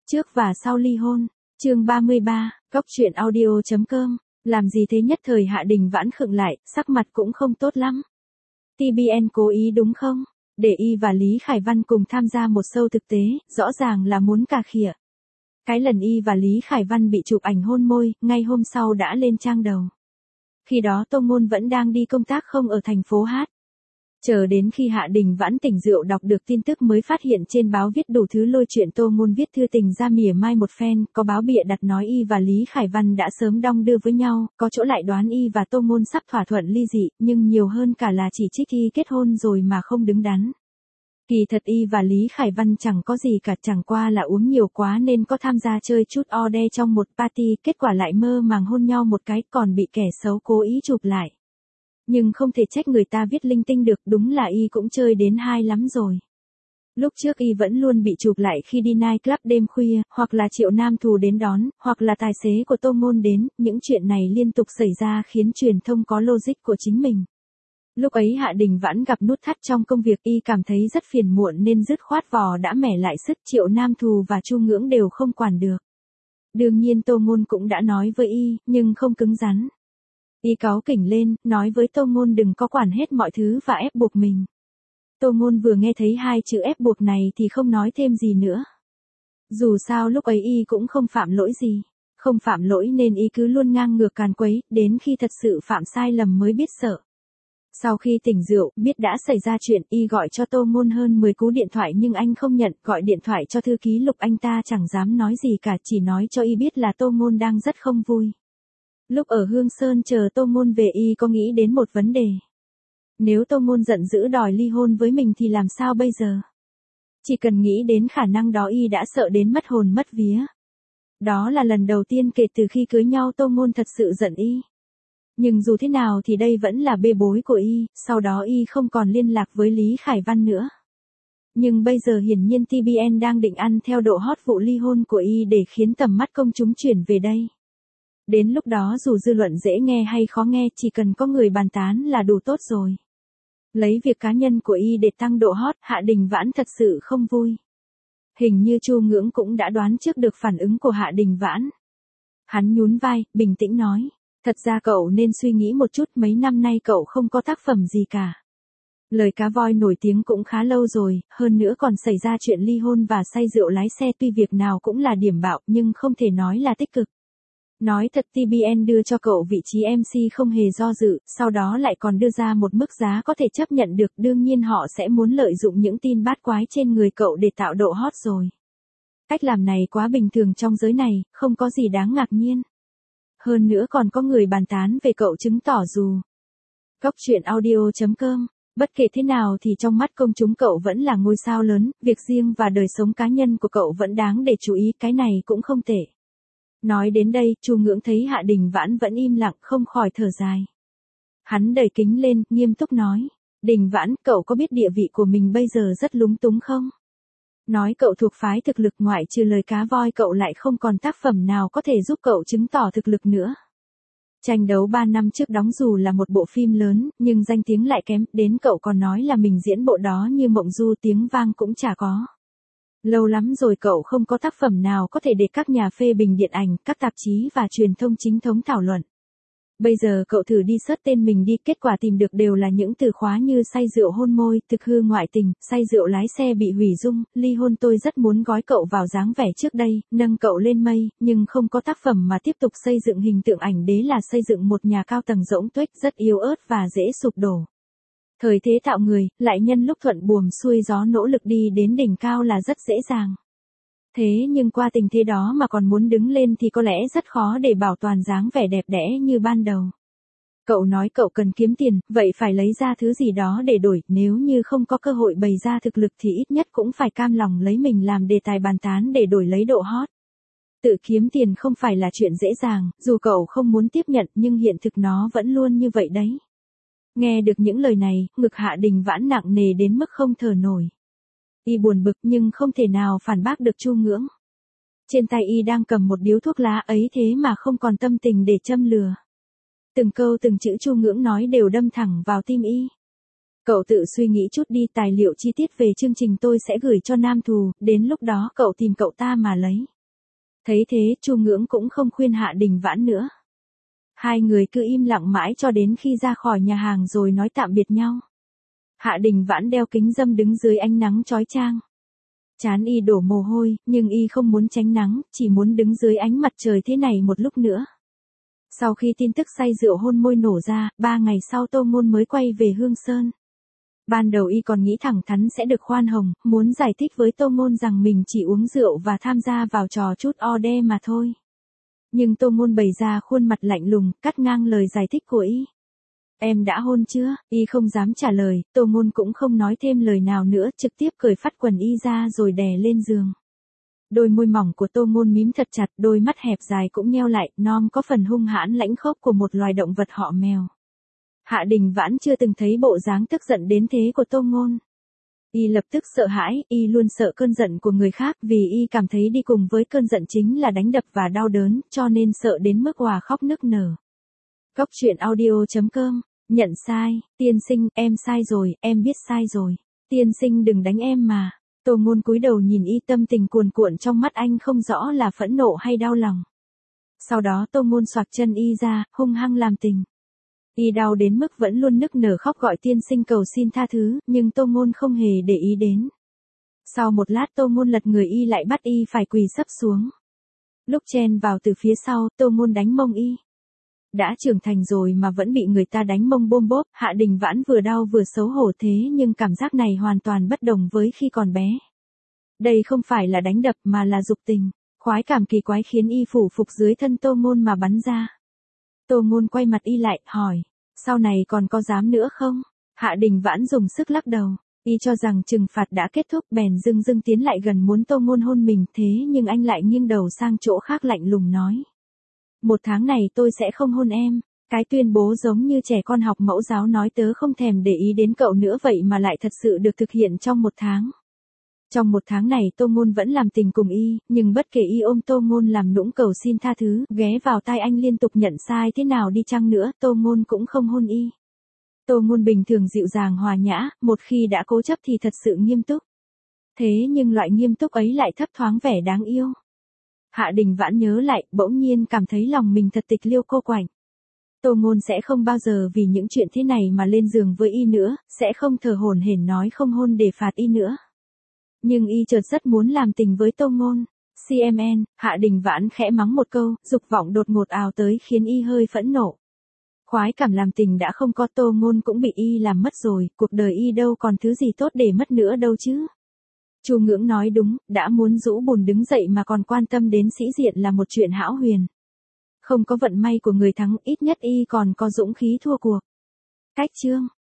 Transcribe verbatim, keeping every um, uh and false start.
Trước và sau ly hôn, chương ba mươi ba, góc truyện audio chấm com, làm gì thế nhất thời Hạ Đình Vãn khựng lại, sắc mặt cũng không tốt lắm. tê bê en cố ý đúng không? Để y và Lý Khải Văn cùng tham gia một show thực tế, rõ ràng là muốn cà khịa. Cái lần y và Lý Khải Văn bị chụp ảnh hôn môi, ngay hôm sau đã lên trang đầu. Khi đó Tô Ngôn vẫn đang đi công tác không ở thành phố Hát. Chờ đến khi Hạ Đình Vãn tỉnh rượu đọc được tin tức mới phát hiện trên báo viết đủ thứ lôi chuyện Tô Ngôn viết thư tình ra mỉa mai một phen, có báo bịa đặt nói y và Lý Khải Văn đã sớm đong đưa với nhau, có chỗ lại đoán y và Tô Ngôn sắp thỏa thuận ly dị, nhưng nhiều hơn cả là chỉ trích y kết hôn rồi mà không đứng đắn. Kỳ thật y và Lý Khải Văn chẳng có gì cả, chẳng qua là uống nhiều quá nên có tham gia chơi chút o đe trong một party, kết quả lại mơ màng hôn nhau một cái, còn bị kẻ xấu cố ý chụp lại. Nhưng không thể trách người ta viết linh tinh được, đúng là y cũng chơi đến hai lắm rồi. Lúc trước y vẫn luôn bị chụp lại khi đi night club đêm khuya, hoặc là Triệu Nam Thù đến đón, hoặc là tài xế của Tô Ngôn đến, những chuyện này liên tục xảy ra khiến truyền thông có logic của chính mình. Lúc ấy Hạ Đình Vãn gặp nút thắt trong công việc, y cảm thấy rất phiền muộn nên dứt khoát vò đã mẻ lại sức, Triệu Nam Thù và Chu Ngưỡng đều không quản được. Đương nhiên Tô Ngôn cũng đã nói với y, nhưng không cứng rắn. Y cáu kỉnh lên, nói với Tô Ngôn đừng có quản hết mọi thứ và ép buộc mình. Tô Ngôn vừa nghe thấy hai chữ ép buộc này thì không nói thêm gì nữa. Dù sao lúc ấy y cũng không phạm lỗi gì. Không phạm lỗi nên y cứ luôn ngang ngược càn quấy, đến khi thật sự phạm sai lầm mới biết sợ. Sau khi tỉnh rượu, biết đã xảy ra chuyện, y gọi cho Tô Ngôn hơn mười cú điện thoại nhưng anh không nhận, gọi điện thoại cho thư ký Lục anh ta chẳng dám nói gì cả, chỉ nói cho y biết là Tô Ngôn đang rất không vui. Lúc ở Hương Sơn chờ Tô Ngôn về y có nghĩ đến một vấn đề. Nếu Tô Ngôn giận dữ đòi ly hôn với mình thì làm sao bây giờ? Chỉ cần nghĩ đến khả năng đó y đã sợ đến mất hồn mất vía. Đó là lần đầu tiên kể từ khi cưới nhau Tô Ngôn thật sự giận y. Nhưng dù thế nào thì đây vẫn là bê bối của y, sau đó y không còn liên lạc với Lý Khải Văn nữa. Nhưng bây giờ hiển nhiên tê bê en đang định ăn theo độ hot vụ ly hôn của y để khiến tầm mắt công chúng chuyển về đây. Đến lúc đó dù dư luận dễ nghe hay khó nghe, chỉ cần có người bàn tán là đủ tốt rồi. Lấy việc cá nhân của y để tăng độ hot, Hạ Đình Vãn thật sự không vui. Hình như Chu Ngưỡng cũng đã đoán trước được phản ứng của Hạ Đình Vãn. Hắn nhún vai, bình tĩnh nói, thật ra cậu nên suy nghĩ một chút, mấy năm nay cậu không có tác phẩm gì cả. Lời Cá Voi nổi tiếng cũng khá lâu rồi, hơn nữa còn xảy ra chuyện ly hôn và say rượu lái xe, tuy việc nào cũng là điểm bạo nhưng không thể nói là tích cực. Nói thật tê bê en đưa cho cậu vị trí em xê không hề do dự, sau đó lại còn đưa ra một mức giá có thể chấp nhận được, đương nhiên họ sẽ muốn lợi dụng những tin bát quái trên người cậu để tạo độ hot rồi. Cách làm này quá bình thường trong giới này, không có gì đáng ngạc nhiên. Hơn nữa còn có người bàn tán về cậu chứng tỏ dù. Góc truyện audio chấm com, bất kể thế nào thì trong mắt công chúng cậu vẫn là ngôi sao lớn, việc riêng và đời sống cá nhân của cậu vẫn đáng để chú ý, cái này cũng không tệ. Nói đến đây, Chu Ngưỡng thấy Hạ Đình Vãn vẫn im lặng, không khỏi thở dài. Hắn đẩy kính lên, nghiêm túc nói, Đình Vãn, cậu có biết địa vị của mình bây giờ rất lúng túng không? Nói cậu thuộc phái thực lực, ngoại trừ lời Cá Voi cậu lại không còn tác phẩm nào có thể giúp cậu chứng tỏ thực lực nữa. Tranh đấu ba năm trước đóng dù là một bộ phim lớn, nhưng danh tiếng lại kém, đến cậu còn nói là mình diễn bộ đó như mộng du, tiếng vang cũng chả có. Lâu lắm rồi cậu không có tác phẩm nào có thể để các nhà phê bình điện ảnh, các tạp chí và truyền thông chính thống thảo luận. Bây giờ cậu thử đi search tên mình đi, kết quả tìm được đều là những từ khóa như say rượu hôn môi, thực hư ngoại tình, say rượu lái xe bị hủy dung, ly hôn. Tôi rất muốn gói cậu vào dáng vẻ trước đây, nâng cậu lên mây, nhưng không có tác phẩm mà tiếp tục xây dựng hình tượng ảnh đế là xây dựng một nhà cao tầng rỗng tuếch, rất yếu ớt và dễ sụp đổ. Thời thế tạo người, lại nhân lúc thuận buồm xuôi gió nỗ lực đi đến đỉnh cao là rất dễ dàng. Thế nhưng qua tình thế đó mà còn muốn đứng lên thì có lẽ rất khó để bảo toàn dáng vẻ đẹp đẽ như ban đầu. Cậu nói cậu cần kiếm tiền, vậy phải lấy ra thứ gì đó để đổi, nếu như không có cơ hội bày ra thực lực thì ít nhất cũng phải cam lòng lấy mình làm đề tài bàn tán để đổi lấy độ hot. Tự kiếm tiền không phải là chuyện dễ dàng, dù cậu không muốn tiếp nhận nhưng hiện thực nó vẫn luôn như vậy đấy. Nghe được những lời này, ngực Hạ Đình Vãn nặng nề đến mức không thở nổi. Y buồn bực nhưng không thể nào phản bác được Chu Ngưỡng. Trên tay y đang cầm một điếu thuốc lá ấy thế mà không còn tâm tình để châm lửa. Từng câu từng chữ Chu Ngưỡng nói đều đâm thẳng vào tim y. Cậu tự suy nghĩ chút đi, tài liệu chi tiết về chương trình tôi sẽ gửi cho Nam Thù, đến lúc đó cậu tìm cậu ta mà lấy. Thấy thế, Chu Ngưỡng cũng không khuyên Hạ Đình Vãn nữa. Hai người cứ im lặng mãi cho đến khi ra khỏi nhà hàng rồi nói tạm biệt nhau. Hạ Đình Vãn đeo kính râm đứng dưới ánh nắng chói chang. Trán y đổ mồ hôi, nhưng y không muốn tránh nắng, chỉ muốn đứng dưới ánh mặt trời thế này một lúc nữa. Sau khi tin tức say rượu hôn môi nổ ra, ba ngày sau Tô Ngôn mới quay về Hương Sơn. Ban đầu y còn nghĩ thẳng thắn sẽ được khoan hồng, muốn giải thích với Tô Ngôn rằng mình chỉ uống rượu và tham gia vào trò chút o đe mà thôi. Nhưng Tô Ngôn bày ra khuôn mặt lạnh lùng, cắt ngang lời giải thích của y. Em đã hôn chưa? Y không dám trả lời, Tô Ngôn cũng không nói thêm lời nào nữa, trực tiếp cởi phắt quần y ra rồi đè lên giường. Đôi môi mỏng của Tô Ngôn mím thật chặt, đôi mắt hẹp dài cũng nheo lại, non có phần hung hãn lãnh khốc của một loài động vật họ mèo. Hạ Đình Vãn chưa từng thấy bộ dáng tức giận đến thế của Tô Ngôn. Y lập tức sợ hãi, y luôn sợ cơn giận của người khác vì y cảm thấy đi cùng với cơn giận chính là đánh đập và đau đớn, cho nên sợ đến mức òa khóc nức nở. Góc truyện audio chấm com, nhận sai, tiên sinh, em sai rồi, em biết sai rồi. Tiên sinh đừng đánh em mà. Tô Ngôn cúi đầu nhìn y, tâm tình cuồn cuộn trong mắt anh không rõ là phẫn nộ hay đau lòng. Sau đó Tô Ngôn xoạc chân y ra, hung hăng làm tình. Y đau đến mức vẫn luôn nức nở khóc gọi tiên sinh cầu xin tha thứ, nhưng Tô Ngôn không hề để ý đến. Sau một lát Tô Ngôn lật người y lại bắt y phải quỳ sấp xuống. Lúc chen vào từ phía sau, Tô Ngôn đánh mông y. Đã trưởng thành rồi mà vẫn bị người ta đánh mông bôm bốp, Hạ Đình Vãn vừa đau vừa xấu hổ thế nhưng cảm giác này hoàn toàn bất đồng với khi còn bé. Đây không phải là đánh đập mà là dục tình, khoái cảm kỳ quái khiến y phủ phục dưới thân Tô Ngôn mà bắn ra. Tô Ngôn quay mặt y lại, hỏi, sau này còn có dám nữa không? Hạ Đình Vãn dùng sức lắc đầu, y cho rằng trừng phạt đã kết thúc bèn dưng dưng tiến lại gần muốn Tô Ngôn hôn mình thế nhưng anh lại nghiêng đầu sang chỗ khác lạnh lùng nói. Một tháng này tôi sẽ không hôn em. Cái tuyên bố giống như trẻ con học mẫu giáo nói tớ không thèm để ý đến cậu nữa vậy mà lại thật sự được thực hiện trong một tháng. Trong một tháng này Tô Ngôn vẫn làm tình cùng y, nhưng bất kể y ôm Tô Ngôn làm nũng cầu xin tha thứ, ghé vào tai anh liên tục nhận sai thế nào đi chăng nữa, Tô Ngôn cũng không hôn y. Tô Ngôn bình thường dịu dàng hòa nhã, một khi đã cố chấp thì thật sự nghiêm túc. Thế nhưng loại nghiêm túc ấy lại thấp thoáng vẻ đáng yêu. Hạ Đình Vãn nhớ lại, bỗng nhiên cảm thấy lòng mình thật tịch liêu cô quạnh. Tô Ngôn sẽ không bao giờ vì những chuyện thế này mà lên giường với y nữa, sẽ không thở hổn hển nói không hôn để phạt y nữa. Nhưng y chợt rất muốn làm tình với Tô Ngôn. xê em en, Hạ Đình Vãn khẽ mắng một câu, dục vọng đột ngột ào tới khiến y hơi phẫn nộ. Khoái cảm làm tình đã không có, Tô Ngôn cũng bị y làm mất rồi, cuộc đời y đâu còn thứ gì tốt để mất nữa đâu chứ. Chu Ngưỡng nói đúng, đã muốn rũ bùn đứng dậy mà còn quan tâm đến sĩ diện là một chuyện hão huyền. Không có vận may của người thắng, ít nhất y còn có dũng khí thua cuộc. Cách chương